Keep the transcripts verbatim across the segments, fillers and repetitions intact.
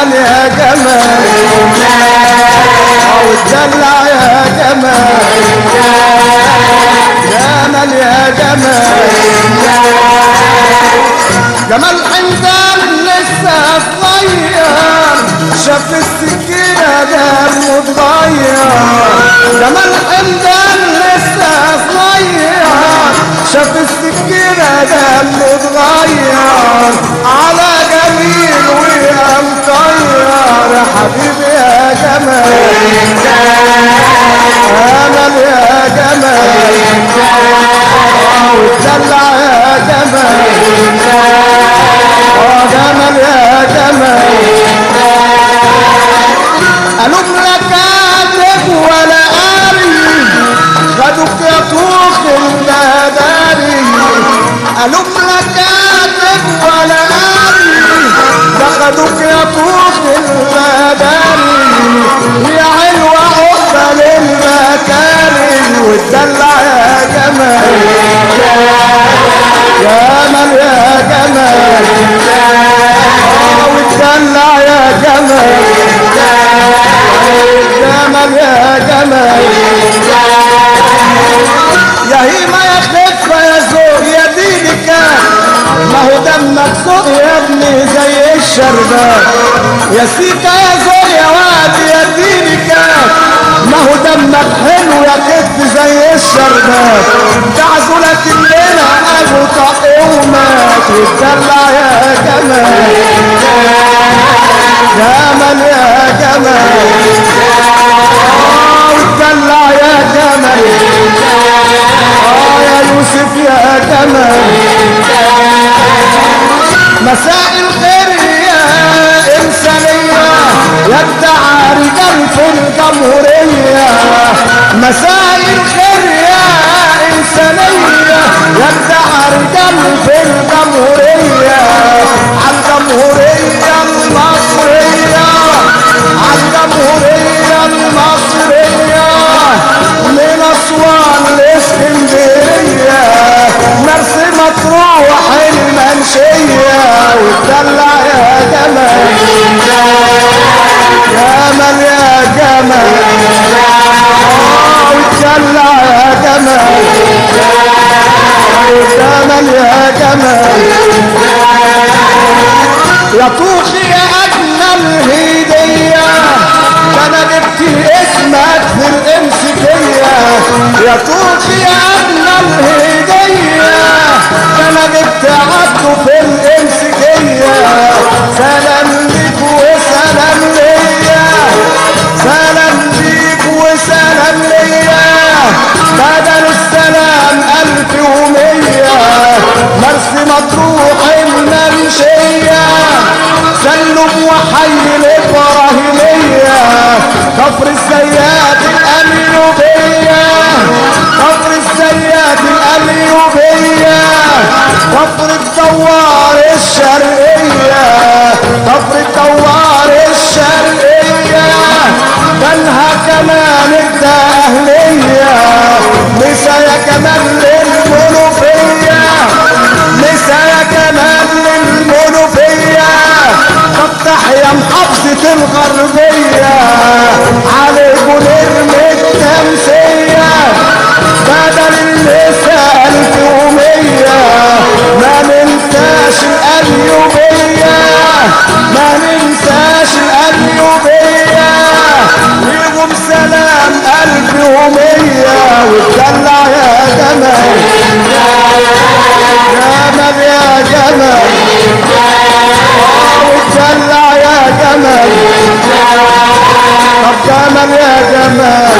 جمال يا جمال وتدلع يا جمال جمال يا جمال جمال حمدان لسه صغير شاف السكينة دمه اتغير جمال حمدان لسه صغير شاف السكينة دمه اتغير على جميل ويا مطير يا حبيبي يا جمال جمال يا جمال وتدلع يا جمال اه جمال يا جمال قالوا لا كاتب ولا قاري خدوك يا طوخ المداري قالوا لا كاتب ولا قاري خدوك يا طوخ المداري يا علوة عقبة للمكاري وتدلع يا جمال جمال يا جمال وتدلع يا جمال جمال يا جمال يا هيما يا خفة يا زوج يا ديني كان ما هو دمك سوق يا ابني زي الشربات يا سيكا يا زوج يا واد يا ديني كان ما هو دمك حلو يا كتف زي الشربات تعزلك الليلة ابو طقومك وتدلع يا جمال جمال يا جمال وتدلع يا جمال اه يا يوسف يا جمال مساء الخير يا إنسانية يدعى رجال في الجمهورية مساء الخير يا إنسانية يدعى رجال في الجمهورية عالجمهورية المصرية عالجمهورية المصرية من أسوان لإسكندرية مرسى مطروح المنشية وتدلع يا جمال جمال يا جمال وتدلع يا جمال جمال يا جمال يا طوخي يا أجمل هدية أنا جبت اسمك في الإمسكية يا طوخي يا أجمل هدية أنا جبت عبده في الإمسكية سلام ليك وسلام ليا سلام ليك وسلام ليا بدل السلام ألف ومية مرسى مطروح المنشية سلم وحي الإبراهيمية كفر الزيات الأميوبية كفر الزيات الأميوبية كفر الدوار الشرقية كفر الدوار الشرقية بلها كمان الدهلية مسا يا كمان للمنوفية مسا يا كمان للمنوفية تفتح يا محافظة الغربية عليكم نرمي التمسية بدل النساء ألف ومية ما ننساش الأليوبية ما ننساش الأليوبية ليهم سلام ألف ومية وتدلع يا جمال جمال يا جمال وتدلع يا جمال طب جمال يا جمال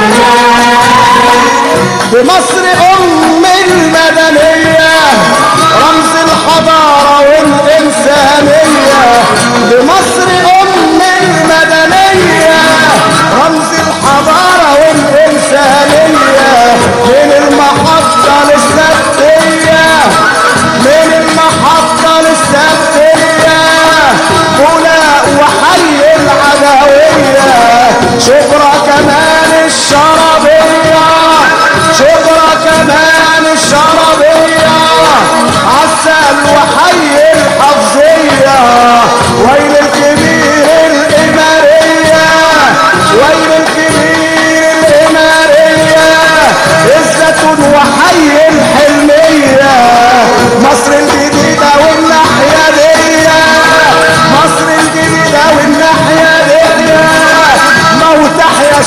بمصر أم المدنية رمز الحضارة والإنسانية بمصر أم المدنية رمز الحضارة والإنسانية من المحطة للسبتية من المحطة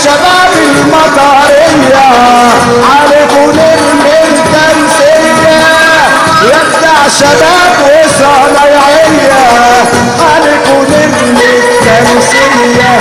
شباب المطرية عليكم نرمي التمثيلية يبدع شباب وصنايعية عليكم نرمي التمثيلية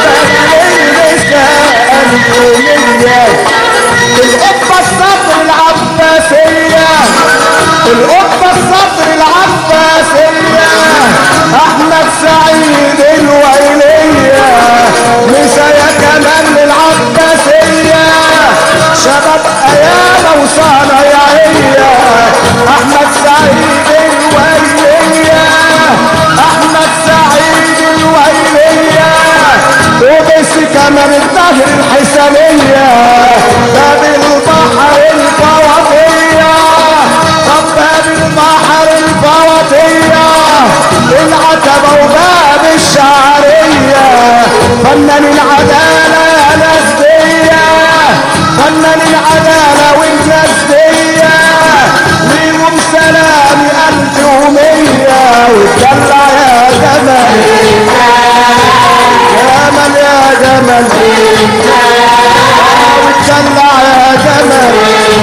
القبة الصدر العباسية القبة الصدر العباسية احمد سعيد الويلية مسايا كمان للعباسية شباب ايامة وصنايعية احمد سعيد الويلية احمد سعيد الويلية وبس كمان الطاهر الحسنية باب البحر الفواطية طب باب البحر الفواطية العتبة وباب الشعرية فنان العدالة يا نسدية فنان العدالة والنسدية ليهم سلامي ألف ومية واتدلع يا جمال جمال يا جمال واتدلع يا جمال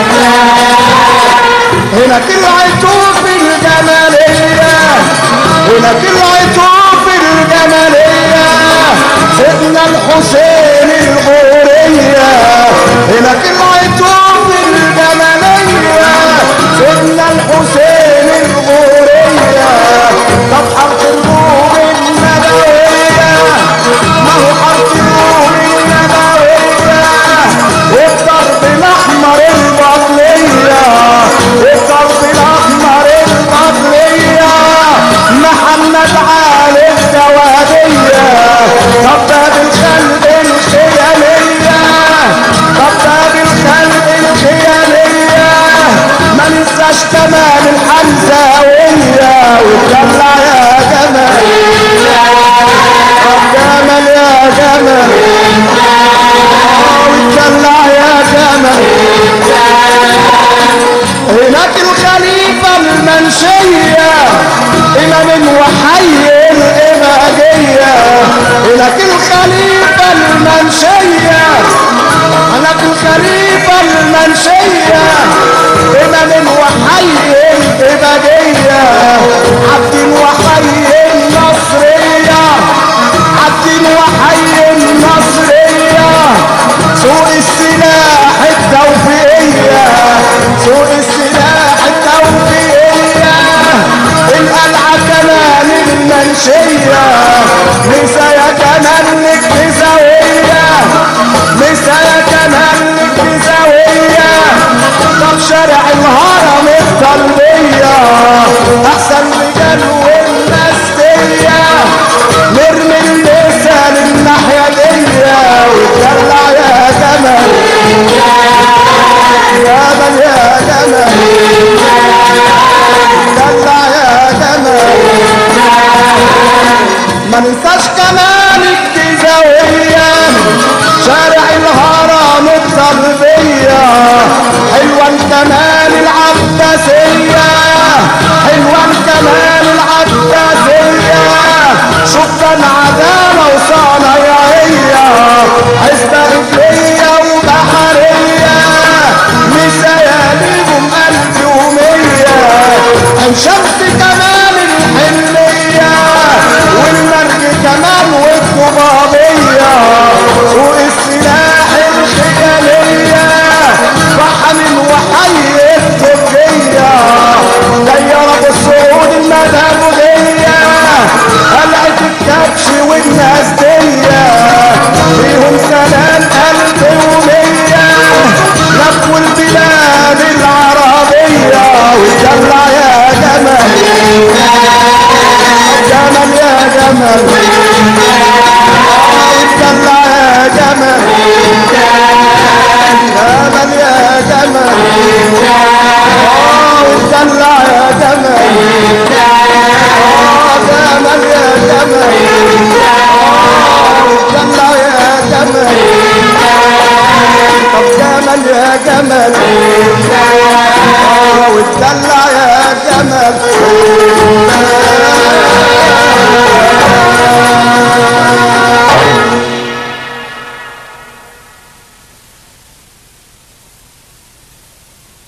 هنا طلعتوا في الجمالية هنا طلعتوا في الجمالية سيدنا الحسين الغورية هنا طلعتوا في الجمالية سيدنا الحسين الغورية طب حرف الروم النبوية ما هو حرف الروم النبوية والضرب الأحمر البطلية الضرب الأحمر البطلية محمد علي الدوادية طب باب القلب الخيالية طب باب القلب الخيالية ما ننساش كمان الحمزاوية واتدلع يا جمال جمال يا جمال واتدلع يا جمال هناك الخليفة المنشية إمام وحي الإمامية هناك الخليفة المنشية هناك الخليفة المنشية إمام وحي الإمامية عبد وحي النصرية عبد وحي النصرية سوق السلاح التوفيقية سوق السلاح التوفيقية القلعة كمان المنشية مسايا كمان الجزاوية مسايا كمان الجزاوية طب شارع الهرم الطلبية احسن رجال والنسدية نرمي المثال الناحية دية واتدلع يا جمال جمال يا جمال اتدلع يا جمال ما ننساش كمان الجزاوية شارع الهرم الطلبية حلوان كمان العباسية حلوان كمان العباسية شكرا